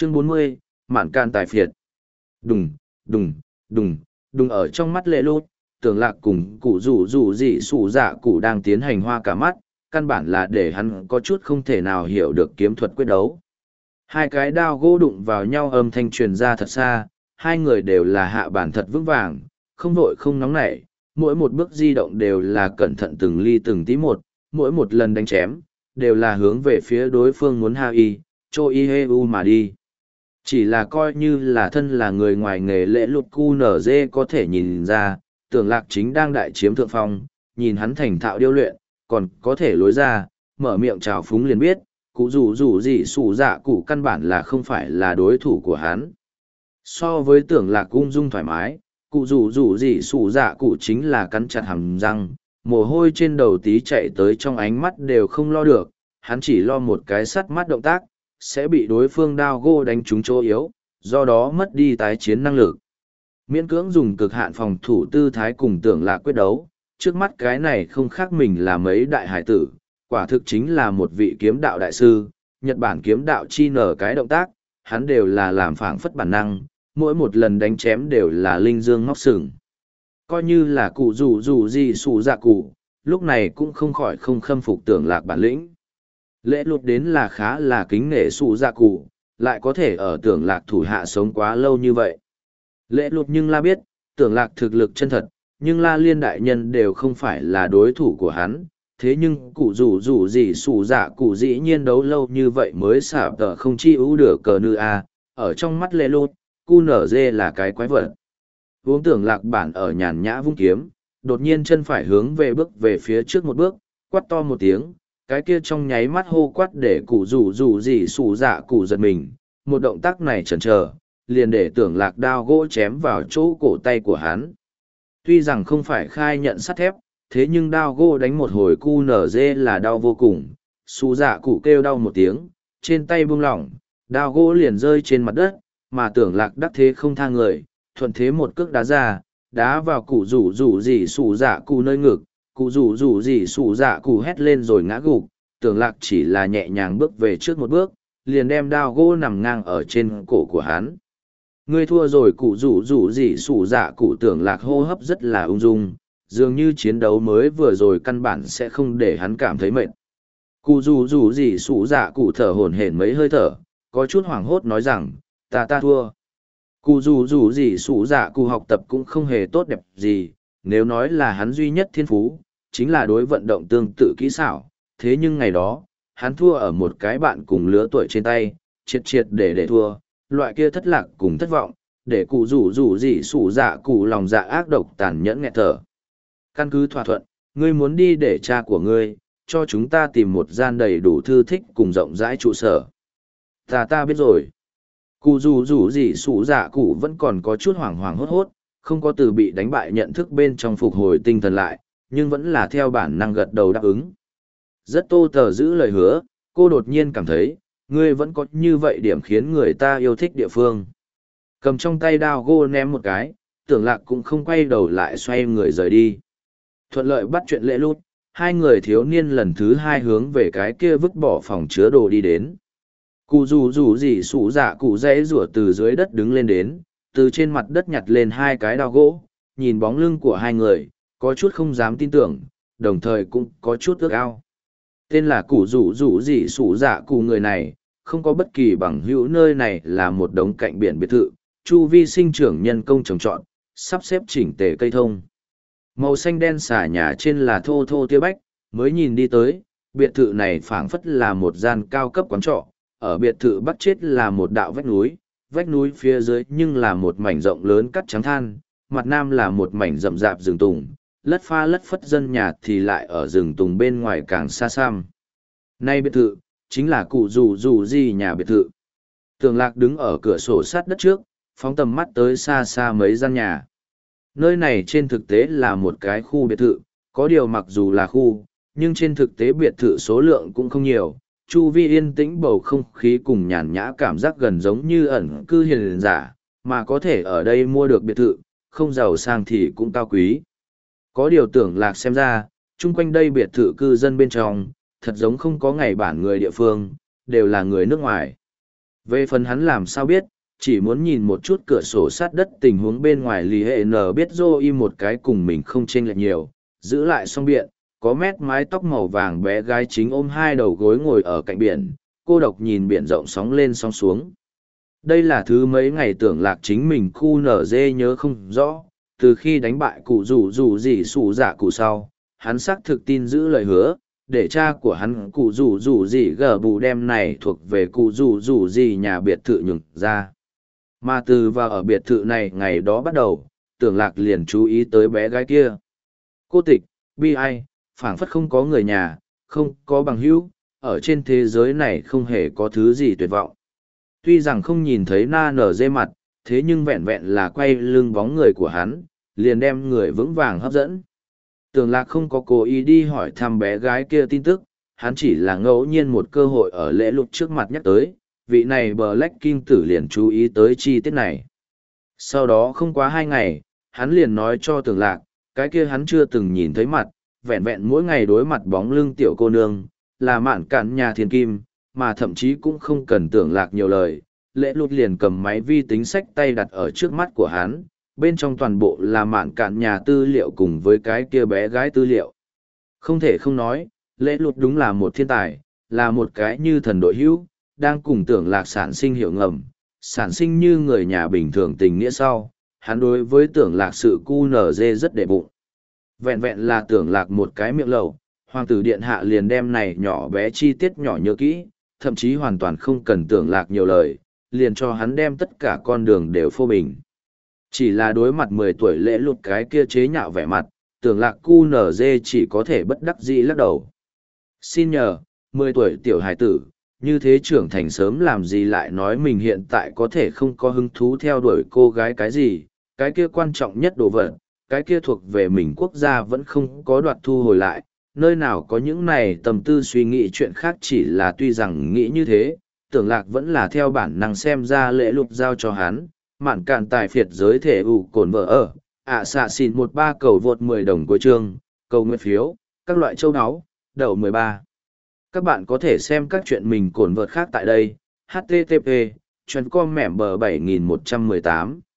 Chương 40, Mạn Can Tài Phiệt. Đùng, đùng, đùng, đùng ở trong mắt lệ lốt, tưởng lạc cùng cụ rủ rủ dị sủ dạ cụ đang tiến hành hoa cả mắt, căn bản là để hắn có chút không thể nào hiểu được kiếm thuật quyết đấu. Hai cái đao gỗ đụng vào nhau âm thanh truyền ra thật xa, hai người đều là hạ bản thật vững vàng, không vội không nóng nảy, mỗi một bước di động đều là cẩn thận từng ly từng tí một, mỗi một lần đánh chém, đều là hướng về phía đối phương muốn ha y, cho y hê u mà đi. Chỉ là coi như là thân là người ngoài nghề lễ lụt cu nở dê có thể nhìn ra, tưởng lạc chính đang đại chiếm thượng phong, nhìn hắn thành thạo điêu luyện, còn có thể lối ra, mở miệng chào phúng liền biết, cụ rủ rủ gì sủ dạ cụ căn bản là không phải là đối thủ của hắn. So với tưởng lạc ung dung thoải mái, cụ rủ rủ gì sủ dạ cụ chính là cắn chặt hàm răng, mồ hôi trên đầu tí chạy tới trong ánh mắt đều không lo được, hắn chỉ lo một cái sắt mắt động tác, sẽ bị đối phương đao gô đánh trúng chỗ yếu, do đó mất đi tái chiến năng lực. Miễn cưỡng dùng cực hạn phòng thủ tư thái cùng tưởng lạc quyết đấu, trước mắt cái này không khác mình là mấy đại hải tử, quả thực chính là một vị kiếm đạo đại sư, Nhật Bản kiếm đạo chi nở cái động tác, hắn đều là làm phảng phất bản năng, mỗi một lần đánh chém đều là linh dương ngóc sừng. Coi như là cụ rủ rủ gì sủ dạ cụ, lúc này cũng không khỏi không khâm phục tưởng lạc bản lĩnh. Lễ lụt đến là khá là kính nể sủ dạ cụ, lại có thể ở tưởng lạc thủ hạ sống quá lâu như vậy. Lễ lụt nhưng la biết, tưởng lạc thực lực chân thật, nhưng la liên đại nhân đều không phải là đối thủ của hắn. Thế nhưng cụ rủ rủ gì sủ dạ cụ dĩ nhiên đấu lâu như vậy mới xả tờ không chi ưu được cờ nữ a, ở trong mắt lễ lụt, cu nở dê là cái quái vật. Uống tưởng lạc bản ở nhàn nhã vung kiếm, đột nhiên chân phải hướng về bước về phía trước một bước, quát to một tiếng, cái kia trong nháy mắt hô quát để cụ rủ rủ gì sủ dạ cụ giật mình, một động tác này chần chờ, liền để tưởng lạc đao gỗ chém vào chỗ cổ tay của hắn. Tuy rằng không phải khai nhận sắt thép, thế nhưng đao gỗ đánh một hồi cu nở dê là đau vô cùng, sủ dạ cụ kêu đau một tiếng, trên tay buông lỏng, đao gỗ liền rơi trên mặt đất, mà tưởng lạc đắc thế không tha người, thuận thế một cước đá ra, đá vào cụ rủ rủ gì sủ dạ cụ nơi ngực, cụ rủ rủ gì sủ dạ cụ hét lên rồi ngã gục, tưởng lạc chỉ là nhẹ nhàng bước về trước một bước, liền đem đao gỗ nằm ngang ở trên cổ của hắn. Ngươi thua rồi cụ rủ rủ gì sủ dạ cụ tưởng lạc hô hấp rất là ung dung, dường như chiến đấu mới vừa rồi căn bản sẽ không để hắn cảm thấy mệt. Cụ rủ rủ gì sủ dạ cụ thở hổn hển mấy hơi thở, có chút hoảng hốt nói rằng, ta thua. Cụ rủ rủ gì sủ dạ cụ học tập cũng không hề tốt đẹp gì, nếu nói là hắn duy nhất thiên phú, chính là đối vận động tương tự kỹ xảo, thế nhưng ngày đó, hắn thua ở một cái bạn cùng lứa tuổi trên tay, triệt triệt để thua, loại kia thất lạc cùng thất vọng, để cụ rủ rủ gì sủ dạ cụ lòng dạ ác độc tàn nhẫn nghẹt thở. Căn cứ thỏa thuận, ngươi muốn đi để cha của ngươi, cho chúng ta tìm một gian đầy đủ thư thích cùng rộng rãi trụ sở. Ta biết rồi. Cụ rủ rủ gì sủ dạ cụ vẫn còn có chút hoảng hoảng hốt hốt, không có từ bị đánh bại nhận thức bên trong phục hồi tinh thần lại, nhưng vẫn là theo bản năng gật đầu đáp ứng. Rất tô tờ giữ lời hứa, cô đột nhiên cảm thấy, ngươi vẫn có như vậy điểm khiến người ta yêu thích địa phương. Cầm trong tay đao gô ném một cái, tưởng lạc cũng không quay đầu lại xoay người rời đi. Thuận lợi bắt chuyện lễ lút, hai người thiếu niên lần thứ hai hướng về cái kia vứt bỏ phòng chứa đồ đi đến. Cụ rủ rủ gì sủ dạ cụ dãy rủa từ dưới đất đứng lên đến, từ trên mặt đất nhặt lên hai cái đao gỗ, nhìn bóng lưng của hai người, có chút không dám tin tưởng, đồng thời cũng có chút ước ao. Tên là cụ rủ rủ gì sủ dạ cụ người này, không có bất kỳ bằng hữu, nơi này là một đống cạnh biển biệt thự, chu vi sinh trưởng nhân công trồng trọt, sắp xếp chỉnh tề cây thông. Màu xanh đen xà nhà trên là thô thô tiêu bách, mới nhìn đi tới, biệt thự này phảng phất là một gian cao cấp quán trọ, ở biệt thự bắc chết là một đạo vách núi phía dưới nhưng là một mảnh rộng lớn cắt trắng than, mặt nam là một mảnh rậm rạp rừng tùng, lất pha lất phất dân nhà thì lại ở rừng tùng bên ngoài càng xa xăm. Nay biệt thự, chính là cụ rủ rủ gì nhà biệt thự. Tường lạc đứng ở cửa sổ sát đất trước, phóng tầm mắt tới xa xa mấy gian nhà. Nơi này trên thực tế là một cái khu biệt thự, có điều mặc dù là khu, nhưng trên thực tế biệt thự số lượng cũng không nhiều. Chu vi yên tĩnh bầu không khí cùng nhàn nhã cảm giác gần giống như ẩn cư hiền giả, mà có thể ở đây mua được biệt thự, không giàu sang thì cũng cao quý. Có điều tưởng lạc xem ra, chung quanh đây biệt thự cư dân bên trong, thật giống không có ngày bản người địa phương, đều là người nước ngoài. Về phần hắn làm sao biết, chỉ muốn nhìn một chút cửa sổ sát đất tình huống bên ngoài Lý Hệ N biết Joey một cái cùng mình không chênh lệch nhiều, giữ lại song biện, có mét mái tóc màu vàng bé gái chính ôm hai đầu gối ngồi ở cạnh biển, cô độc nhìn biển rộng sóng lên sóng xuống. Đây là thứ mấy ngày tưởng lạc chính mình khu nở dê nhớ không rõ, từ khi đánh bại cụ rủ gì sủ dạ cụ sau, hắn xác thực tin giữ lời hứa, để cha của hắn cụ rủ gì gờ bù đem này thuộc về cụ rủ gì nhà biệt thự nhường ra. Mà từ vào ở biệt thự này ngày đó bắt đầu, tưởng lạc liền chú ý tới bé gái kia. Cô tịch, bi ai, phảng phất không có người nhà, không có bằng hữu, ở trên thế giới này không hề có thứ gì tuyệt vọng. Tuy rằng không nhìn thấy na nở dê mặt, thế nhưng vẹn vẹn là quay lưng bóng người của hắn, liền đem người vững vàng hấp dẫn. Tưởng lạc không có cố ý đi hỏi thăm bé gái kia tin tức, hắn chỉ là ngẫu nhiên một cơ hội ở lễ lục trước mặt nhắc tới, vị này Black King tử liền chú ý tới chi tiết này. Sau đó không quá 2 ngày, hắn liền nói cho tưởng lạc, cái kia hắn chưa từng nhìn thấy mặt, vẹn vẹn mỗi ngày đối mặt bóng lưng tiểu cô nương, là mạn cạn nhà thiên kim, mà thậm chí cũng không cần tưởng lạc nhiều lời. Lễ lụt liền cầm máy vi tính sách tay đặt ở trước mắt của hắn, bên trong toàn bộ là mạn cạn nhà tư liệu cùng với cái kia bé gái tư liệu. Không thể không nói, lễ lụt đúng là một thiên tài, là một cái như thần đội hữu, đang cùng tưởng lạc sản sinh hiệu ngầm, sản sinh như người nhà bình thường tình nghĩa sau. Hắn đối với tưởng lạc sự cu nở dê rất đệ bụng. Vẹn vẹn là tưởng lạc một cái miệng lầu, hoàng tử điện hạ liền đem này nhỏ bé chi tiết nhỏ nhớ kỹ, thậm chí hoàn toàn không cần tưởng lạc nhiều lời, liền cho hắn đem tất cả con đường đều phô bình. Chỉ là đối mặt 10 tuổi lễ lụt cái kia chế nhạo vẻ mặt, tưởng lạc cu nở dê chỉ có thể bất đắc dĩ lắc đầu. Xin nhờ, 10 tuổi tiểu hải tử, như thế trưởng thành sớm làm gì lại nói mình hiện tại có thể không có hứng thú theo đuổi cô gái cái gì, cái kia quan trọng nhất đồ vật, cái kia thuộc về mình quốc gia vẫn không có đoạt thu hồi lại, nơi nào có những này tầm tư suy nghĩ chuyện khác chỉ là tuy rằng nghĩ như thế, tưởng lạc vẫn là theo bản năng xem ra lễ lục giao cho hắn, mạn cạn tài phiệt giới thể ủ cồn vợ ở, xạ xìn 13 cầu vượt 10 đồng cuối chương, cầu nguyện phiếu, các loại châu áo, đậu 13. Các bạn có thể xem các chuyện mình cồn vợt khác tại đây, http://com mẻm bờ 7118.